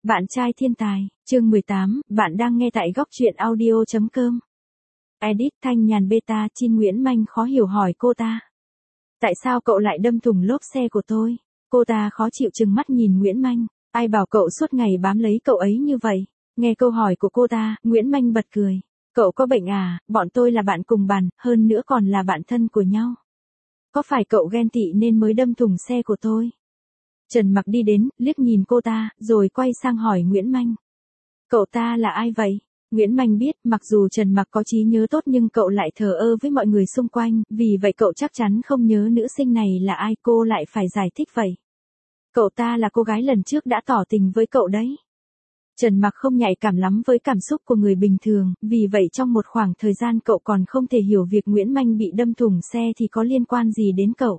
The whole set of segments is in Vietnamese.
Bạn trai thiên tài, chương 18, bạn đang nghe tại góc truyện audio.com. Edit Thanh Nhàn Beta. Chin Nguyễn Manh khó hiểu hỏi cô ta. Tại sao cậu lại đâm thủng lốp xe của tôi? Cô ta khó chịu trừng mắt nhìn Nguyễn Manh. Ai bảo cậu suốt ngày bám lấy cậu ấy như vậy? Nghe câu hỏi của cô ta, Nguyễn Manh bật cười. Cậu có bệnh à, bọn tôi là bạn cùng bàn, hơn nữa còn là bạn thân của nhau. Có phải cậu ghen tị nên mới đâm thủng xe của tôi? Trần Mặc đi đến, liếc nhìn cô ta, rồi quay sang hỏi Nguyễn Manh. Cậu ta là ai vậy? Nguyễn Manh biết, mặc dù Trần Mặc có trí nhớ tốt nhưng cậu lại thờ ơ với mọi người xung quanh, vì vậy cậu chắc chắn không nhớ nữ sinh này là ai, cô lại phải giải thích vậy. Cậu ta là cô gái lần trước đã tỏ tình với cậu đấy. Trần Mặc không nhạy cảm lắm với cảm xúc của người bình thường, vì vậy trong một khoảng thời gian cậu còn không thể hiểu việc Nguyễn Manh bị đâm thủng xe thì có liên quan gì đến cậu.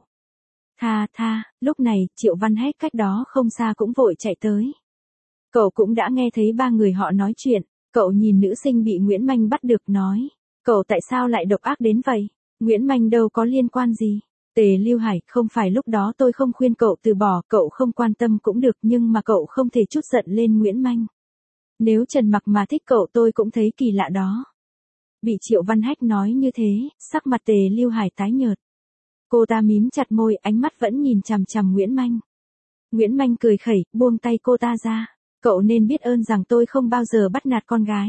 Lúc này, Triệu Văn Hách cách đó không xa cũng vội chạy tới. Cậu cũng đã nghe thấy ba người họ nói chuyện, cậu nhìn nữ sinh bị Nguyễn Manh bắt được nói. Cậu tại sao lại độc ác đến vậy? Nguyễn Manh đâu có liên quan gì. Tề Lưu Hải, không phải lúc đó tôi không khuyên cậu từ bỏ, cậu không quan tâm cũng được nhưng mà cậu không thể trút giận lên Nguyễn Manh. Nếu Trần Mặc mà thích cậu tôi cũng thấy kỳ lạ đó. Bị Triệu Văn Hách nói như thế, sắc mặt Tề Lưu Hải tái nhợt. Cô ta mím chặt môi, ánh mắt vẫn nhìn chằm chằm Nguyễn Manh. Nguyễn Manh cười khẩy, buông tay cô ta ra. Cậu nên biết ơn rằng tôi không bao giờ bắt nạt con gái.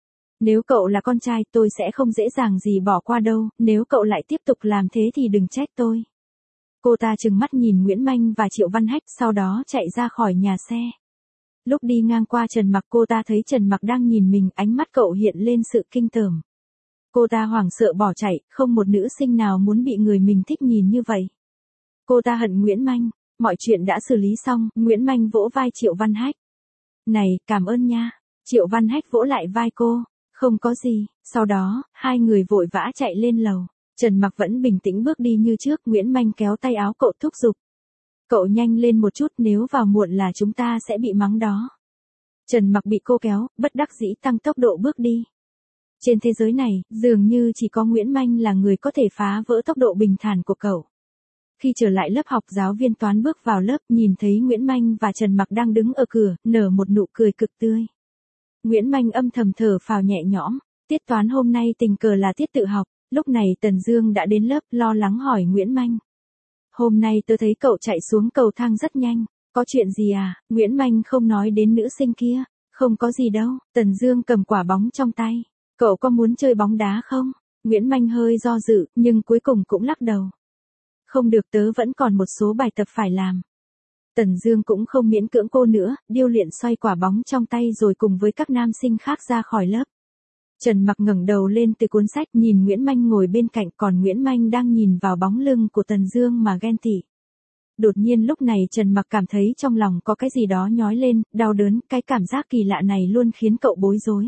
Nếu cậu là con trai tôi sẽ không dễ dàng gì bỏ qua đâu, nếu cậu lại tiếp tục làm thế thì đừng trách tôi. Cô ta trừng mắt nhìn Nguyễn Manh và Triệu Văn Hách sau đó chạy ra khỏi nhà xe. Lúc đi ngang qua Trần Mặc cô ta thấy Trần Mặc đang nhìn mình, ánh mắt cậu hiện lên sự kinh tởm. Cô ta hoảng sợ bỏ chạy, không một nữ sinh nào muốn bị người mình thích nhìn như vậy. Cô ta hận Nguyễn Manh, mọi chuyện đã xử lý xong, Nguyễn Manh vỗ vai Triệu Văn Hách. Này, cảm ơn nha. Triệu Văn Hách vỗ lại vai cô, không có gì, sau đó, hai người vội vã chạy lên lầu. Trần Mặc vẫn bình tĩnh bước đi như trước, Nguyễn Manh kéo tay áo cậu thúc giục. Cậu nhanh lên một chút, nếu vào muộn là chúng ta sẽ bị mắng đó. Trần Mặc bị cô kéo, bất đắc dĩ tăng tốc độ bước đi. Trên thế giới này, dường như chỉ có Nguyễn Manh là người có thể phá vỡ tốc độ bình thản của cậu. Khi trở lại lớp học, giáo viên toán bước vào lớp, nhìn thấy Nguyễn Manh và Trần Mặc đang đứng ở cửa, nở một nụ cười cực tươi. Nguyễn Manh âm thầm thở phào nhẹ nhõm, tiết toán hôm nay tình cờ là tiết tự học. Lúc này Tần Dương đã đến lớp, lo lắng hỏi Nguyễn Manh. Hôm nay tớ thấy cậu chạy xuống cầu thang rất nhanh, có chuyện gì à? Nguyễn Manh không nói đến nữ sinh kia. Không có gì đâu. Tần Dương cầm quả bóng trong tay. Cậu có muốn chơi bóng đá không? Nguyễn Manh hơi do dự, nhưng cuối cùng cũng lắc đầu. Không được, tớ vẫn còn một số bài tập phải làm. Tần Dương cũng không miễn cưỡng cô nữa, điêu luyện xoay quả bóng trong tay rồi cùng với các nam sinh khác ra khỏi lớp. Trần Mặc ngẩng đầu lên từ cuốn sách, nhìn Nguyễn Manh ngồi bên cạnh, còn Nguyễn Manh đang nhìn vào bóng lưng của Tần Dương mà ghen tị. Đột nhiên lúc này Trần Mặc cảm thấy trong lòng có cái gì đó nhói lên, đau đớn, cái cảm giác kỳ lạ này luôn khiến cậu bối rối.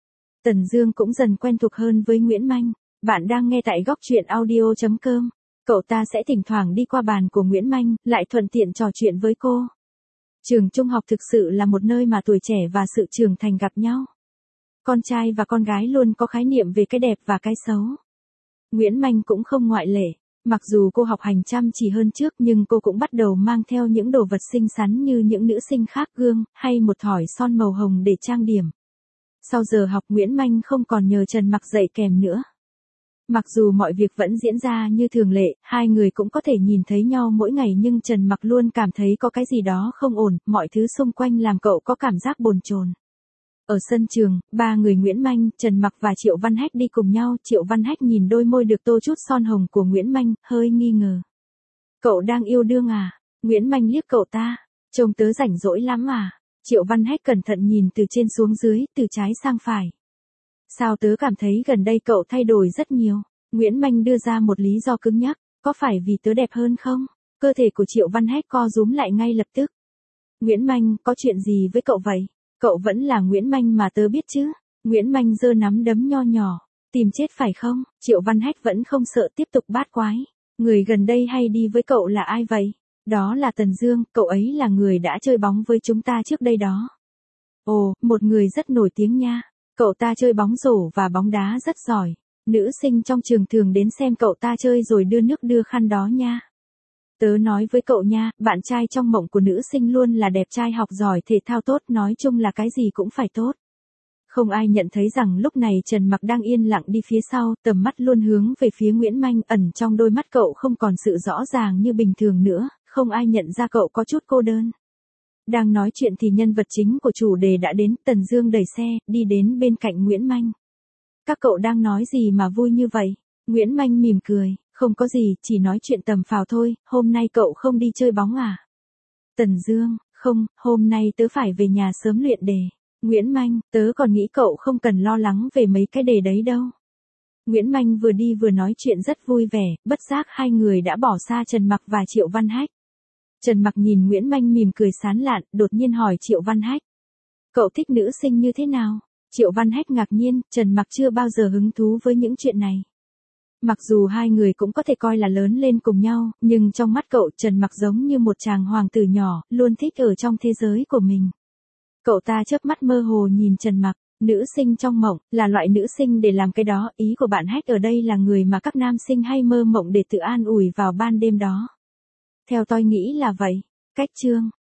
Tần Dương cũng dần quen thuộc hơn với Nguyễn Manh. Bạn đang nghe tại góc truyện audio.com. Cậu ta sẽ thỉnh thoảng đi qua bàn của Nguyễn Manh, lại thuận tiện trò chuyện với cô. Trường trung học thực sự là một nơi mà tuổi trẻ và sự trưởng thành gặp nhau. Con trai và con gái luôn có khái niệm về cái đẹp và cái xấu. Nguyễn Manh cũng không ngoại lệ. Mặc dù cô học hành chăm chỉ hơn trước nhưng cô cũng bắt đầu mang theo những đồ vật xinh xắn như những nữ sinh khác, gương, hay một thỏi son màu hồng để trang điểm. Sau giờ học Nguyễn Manh không còn nhờ Trần Mặc dạy kèm nữa. Mặc dù mọi việc vẫn diễn ra như thường lệ, hai người cũng có thể nhìn thấy nhau mỗi ngày nhưng Trần Mặc luôn cảm thấy có cái gì đó không ổn, mọi thứ xung quanh làm cậu có cảm giác bồn chồn. Ở sân trường, ba người Nguyễn Manh, Trần Mặc và Triệu Văn Hách đi cùng nhau, Triệu Văn Hách nhìn đôi môi được tô chút son hồng của Nguyễn Manh, hơi nghi ngờ. Cậu đang yêu đương à? Nguyễn Manh liếc cậu ta, trông tớ rảnh rỗi lắm à? Triệu Văn Hách cẩn thận nhìn từ trên xuống dưới, từ trái sang phải. Sao tớ cảm thấy gần đây cậu thay đổi rất nhiều? Nguyễn Manh đưa ra một lý do cứng nhắc, có phải vì tớ đẹp hơn không? Cơ thể của Triệu Văn Hách co rúm lại ngay lập tức. Nguyễn Manh, có chuyện gì với cậu vậy? Cậu vẫn là Nguyễn Manh mà tớ biết chứ? Nguyễn Manh giơ nắm đấm nho nhỏ, tìm chết phải không? Triệu Văn Hách vẫn không sợ, tiếp tục bát quái. Người gần đây hay đi với cậu là ai vậy? Đó là Tần Dương, cậu ấy là người đã chơi bóng với chúng ta trước đây đó. Ồ, một người rất nổi tiếng nha. Cậu ta chơi bóng rổ và bóng đá rất giỏi. Nữ sinh trong trường thường đến xem cậu ta chơi rồi đưa nước đưa khăn đó nha. Tớ nói với cậu nha, bạn trai trong mộng của nữ sinh luôn là đẹp trai học giỏi thể thao tốt, nói chung là cái gì cũng phải tốt. Không ai nhận thấy rằng lúc này Trần Mặc đang yên lặng đi phía sau, tầm mắt luôn hướng về phía Nguyễn Manh, ẩn trong đôi mắt cậu không còn sự rõ ràng như bình thường nữa, không ai nhận ra cậu có chút cô đơn. Đang nói chuyện thì nhân vật chính của chủ đề đã đến, Tần Dương đẩy xe, đi đến bên cạnh Nguyễn Manh. Các cậu đang nói gì mà vui như vậy? Nguyễn Manh mỉm cười, không có gì, chỉ nói chuyện tầm phào thôi, hôm nay cậu không đi chơi bóng à? Tần Dương, không, hôm nay tớ phải về nhà sớm luyện đề. Nguyễn Manh, tớ còn nghĩ cậu không cần lo lắng về mấy cái đề đấy đâu. Nguyễn Manh vừa đi vừa nói chuyện rất vui vẻ, bất giác hai người đã bỏ xa Trần Mặc và Triệu Văn Hách. Trần Mặc nhìn Nguyễn Manh mỉm cười sán lạn, đột nhiên hỏi Triệu Văn Hách. Cậu thích nữ sinh như thế nào? Triệu Văn Hách ngạc nhiên, Trần Mặc chưa bao giờ hứng thú với những chuyện này. Mặc dù hai người cũng có thể coi là lớn lên cùng nhau, nhưng trong mắt cậu Trần Mặc giống như một chàng hoàng tử nhỏ, luôn thích ở trong thế giới của mình. Cậu ta chớp mắt mơ hồ nhìn Trần Mặc, nữ sinh trong mộng, là loại nữ sinh để làm cái đó, ý của bạn Hách ở đây là người mà các nam sinh hay mơ mộng để tự an ủi vào ban đêm đó. Theo tôi nghĩ là vậy. Cách chương